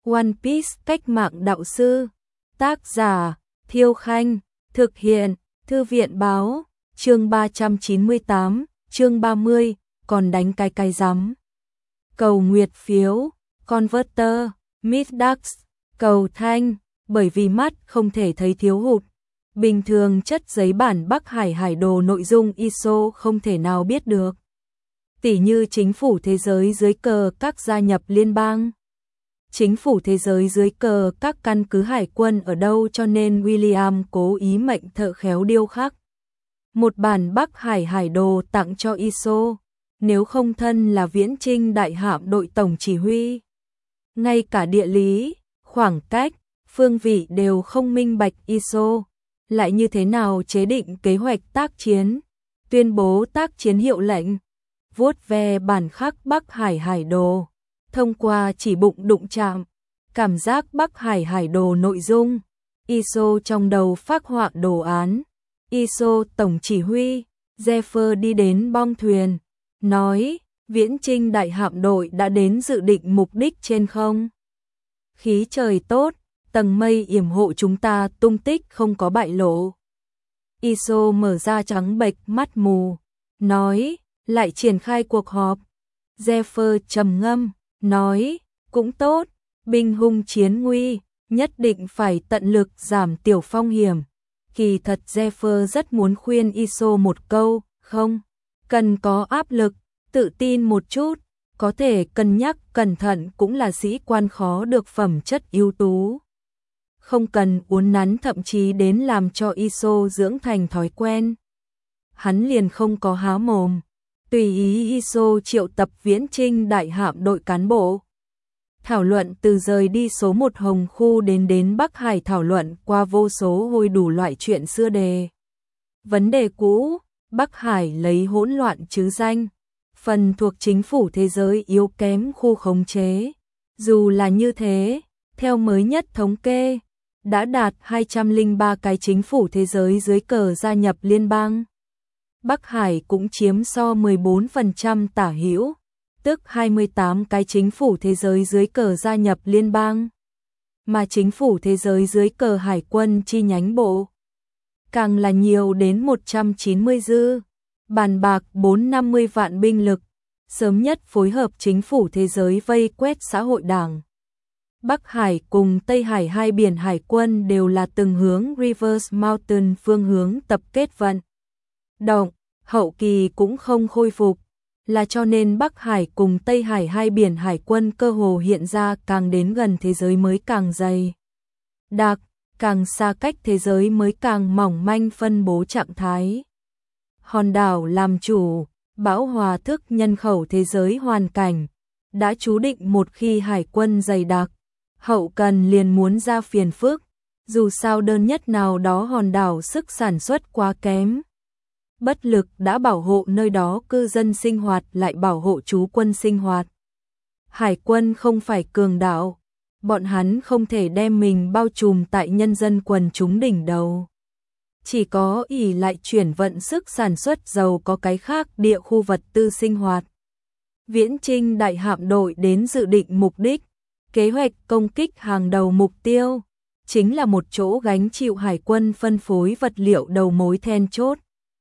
One Piece cách mạng đạo sư. Tác giả Thiêu Khanh. Thực hiện Thư viện báo. Chương 398, chương 30, còn đánh cái rắm. Cầu nguyệt phiếu, Converter, Middax, cầu thanh, bởi vì mắt không thể thấy thiếu hụt. Bình thường chất giấy bản Bắc Hải hải đồ nội dung ISO không thể nào biết được. Tỉ như chính phủ thế giới dưới cờ các gia nhập liên bang. Chính phủ thế giới dưới cờ các căn cứ hải quân ở đâu, cho nên William cố ý mệnh thợ khéo điêu khắc một bản Bắc Hải hải đồ tặng cho ISO, nếu không thân là Viễn Chinh đại hạm đội tổng chỉ huy. Ngay cả địa lý, khoảng cách, phương vị đều không minh bạch, ISO lại như thế nào chế định kế hoạch tác chiến, tuyên bố tác chiến hiệu lệnh, vuốt ve bản khắc Bắc Hải hải đồ, thông qua chỉ bụng đụng chạm, cảm giác Bắc Hải hải đồ nội dung, ISO trong đầu phác họa đồ án. ISO tổng chỉ huy, Zephyr đi đến bong thuyền, nói, Viễn Chinh đại hạm đội đã đến dự định mục đích trên không. Khí trời tốt, tầng mây yểm hộ chúng ta, tung tích không có bại lộ. ISO mở ra trắng bệch mắt mù, nói, lại triển khai cuộc họp. Zephyr trầm ngâm, nói, cũng tốt, binh hung chiến nguy, nhất định phải tận lực giảm tiểu phong hiểm. Kỳ thật Zephyr rất muốn khuyên ISO một câu, không cần có áp lực, tự tin một chút, có thể cân nhắc cẩn thận, cũng là sĩ quan khó được phẩm chất ưu tú. Không cần uốn nắn, thậm chí đến làm cho ISO dưỡng thành thói quen. Hắn liền không có há mồm, tùy ý ISO triệu tập Viễn Chinh đại hạm đội cán bộ. Thảo luận từ rời đi số 1 Hồng Khu đến Bắc Hải, thảo luận qua vô số hồi đủ loại chuyện xưa đề. Vấn đề cũ, Bắc Hải lấy hỗn loạn chứ danh, phần thuộc chính phủ thế giới yếu kém khu khống chế. Dù là như thế, theo mới nhất thống kê, đã đạt 203 cái chính phủ thế giới dưới cờ gia nhập liên bang. Bắc Hải cũng chiếm so 14% tả hữu, tức 28 cái chính phủ thế giới dưới cờ gia nhập liên bang. Mà chính phủ thế giới dưới cờ hải quân chi nhánh bộ càng là nhiều đến 190 dư, bàn bạc 450 vạn binh lực, sớm nhất phối hợp chính phủ thế giới vây quét xã hội đảng. Bắc Hải cùng Tây Hải hai biển hải quân đều là từng hướng Reverse Mountain phương hướng tập kết vận động, hậu kỳ cũng không khôi phục, là cho nên Bắc Hải cùng Tây Hải hai biển hải quân cơ hồ hiện ra càng đến gần thế giới mới càng dày đặc, càng xa cách thế giới mới càng mỏng manh phân bố trạng thái. Hòn đảo làm chủ, bão hòa thức nhân khẩu thế giới hoàn cảnh, đã chú định một khi hải quân dày đặc, hậu cần liền muốn ra phiền phức, dù sao đơn nhất nào đó hòn đảo sức sản xuất quá kém. Bất lực đã bảo hộ nơi đó cư dân sinh hoạt, lại bảo hộ trú quân sinh hoạt. Hải quân không phải cường đạo, bọn hắn không thể đem mình bao trùm tại nhân dân quần chúng đỉnh đầu. Chỉ có ỷ lại chuyển vận sức sản xuất giàu có cái khác địa khu vật tư sinh hoạt. Viễn Chinh đại hạm đội đến dự định mục đích, kế hoạch công kích hàng đầu mục tiêu, chính là một chỗ gánh chịu hải quân phân phối vật liệu đầu mối then chốt.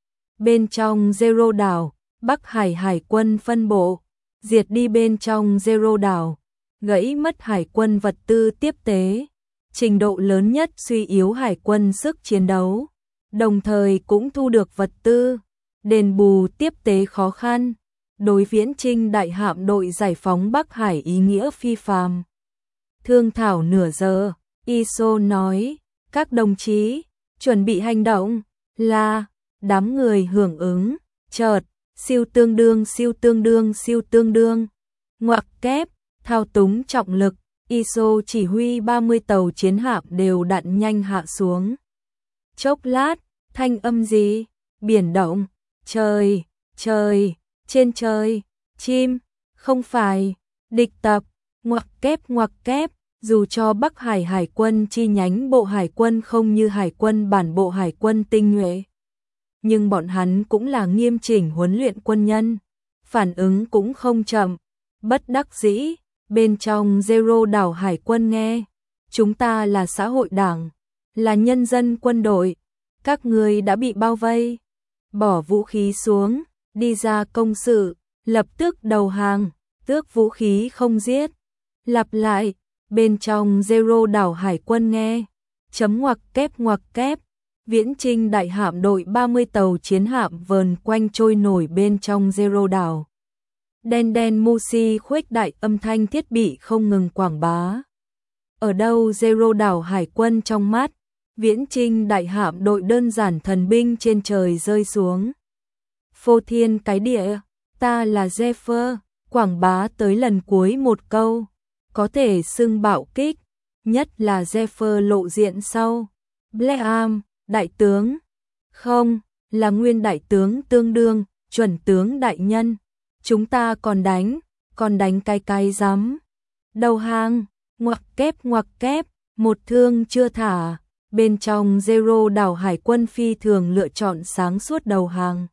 Bên trong Zero đảo, Bắc Hải hải quân phân bộ, diệt đi bên trong Zero đảo, gãy mất hải quân vật tư tiếp tế, trình độ lớn nhất suy yếu hải quân sức chiến đấu, đồng thời cũng thu được vật tư, đền bù tiếp tế khó khăn. Đối Viễn Chinh đại hạm đội giải phóng Bắc Hải ý nghĩa phi phàm. Thương thảo nửa giờ, ISO nói, các đồng chí, chuẩn bị hành động, là... Đám người hưởng ứng, chợt, siêu tương đương, ngoặc kép, thao túng trọng lực, ISO chỉ huy 30 tàu chiến hạm đều đặn nhanh hạ xuống. Chốc lát, thanh âm gì? Biển động, trời, trên trời, chim, không phải, địch tập, ngoặc kép, dù cho Bắc Hải hải quân chi nhánh bộ hải quân không như hải quân bản bộ hải quân tinh nhuệ, nhưng bọn hắn cũng là nghiêm chỉnh huấn luyện quân nhân, phản ứng cũng không chậm, bất đắc dĩ, bên trong Zero đảo hải quân nghe. Chúng ta là xã hội đảng, là nhân dân quân đội. Các ngươi đã bị bao vây. Bỏ vũ khí xuống, đi ra công sự, lập tức đầu hàng, tước vũ khí không giết. Lặp lại, bên trong Zero đảo hải quân nghe. Chấm ngoặc kép. Viễn Trinh đại hạm đội 30 tàu chiến hạm vờn quanh trôi nổi bên trong Zero đảo. Đen đen Musi khuếch đại âm thanh thiết bị không ngừng quảng bá. Ở đâu Zero đảo hải quân trong mắt, Viễn Trinh đại hạm đội đơn giản thần binh trên trời rơi xuống. Phô thiên cái địa, ta là Zephyr, quảng bá tới lần cuối một câu, có thể xưng bạo kích, nhất là Zephyr lộ diện sau. Blackham, đại tướng, không, là nguyên đại tướng tương đương, chuẩn tướng đại nhân. Chúng ta còn đánh cái rắm. Đầu hàng, ngoặc kép, một thương chưa thả. Bên trong Zero đảo hải quân phi thường lựa chọn sáng suốt đầu hàng.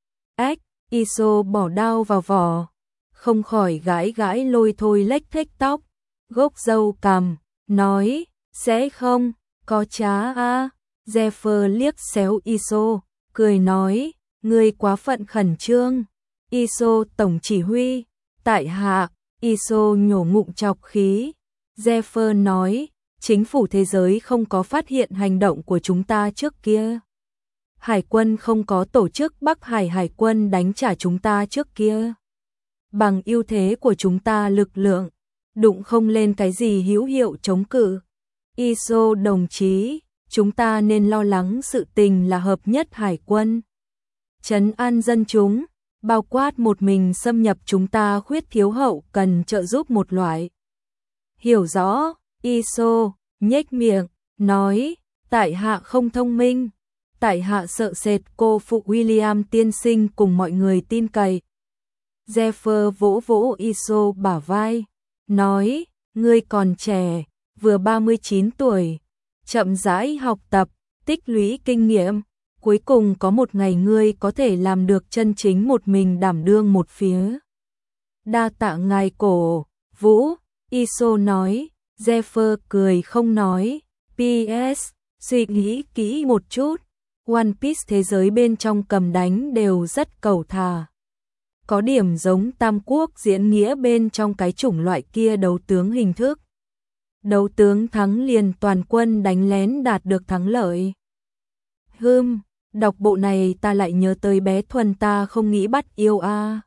ISO bỏ đao vào vỏ, không khỏi gãi lôi thôi lếch thếch tóc, gốc râu cằm, nói, sẽ không, có trá a. Zephyr liếc xéo ISO, cười nói, ngươi quá phận khẩn trương. ISO tổng chỉ huy, tại hạ. ISO nhổ ngụm chọc khí. Zephyr nói, chính phủ thế giới không có phát hiện hành động của chúng ta trước kia. Hải quân không có tổ chức Bắc Hải Hải quân đánh trả chúng ta trước kia. Bằng ưu thế của chúng ta lực lượng, đụng không lên cái gì hữu hiệu chống cự. ISO đồng chí, chúng ta nên lo lắng sự tình là hợp nhất hải quân. Trấn an dân chúng, bao quát một mình xâm nhập chúng ta khuyết thiếu hậu cần trợ giúp một loại. Hiểu rõ, ISO, nhếch miệng, nói, tại hạ không thông minh. Tại hạ sợ sệt cô phụ William tiên sinh cùng mọi người tin cậy. Zephyr vỗ ISO bả vai, nói, ngươi còn trẻ, vừa 39 tuổi, chậm rãi học tập, tích lũy kinh nghiệm, cuối cùng có một ngày ngươi có thể làm được chân chính một mình đảm đương một phía. Đa tạ ngài cổ vũ, ISO nói. Zephyr cười không nói. PS, suy nghĩ kỹ một chút. One Piece thế giới bên trong cầm đánh đều rất cầu thả. Có điểm giống Tam Quốc diễn nghĩa bên trong cái chủng loại kia đấu tướng hình thức. Đấu tướng thắng liền toàn quân đánh lén đạt được thắng lợi. Đọc bộ này ta lại nhớ tới bé Thuần ta không nghĩ bắt yêu a.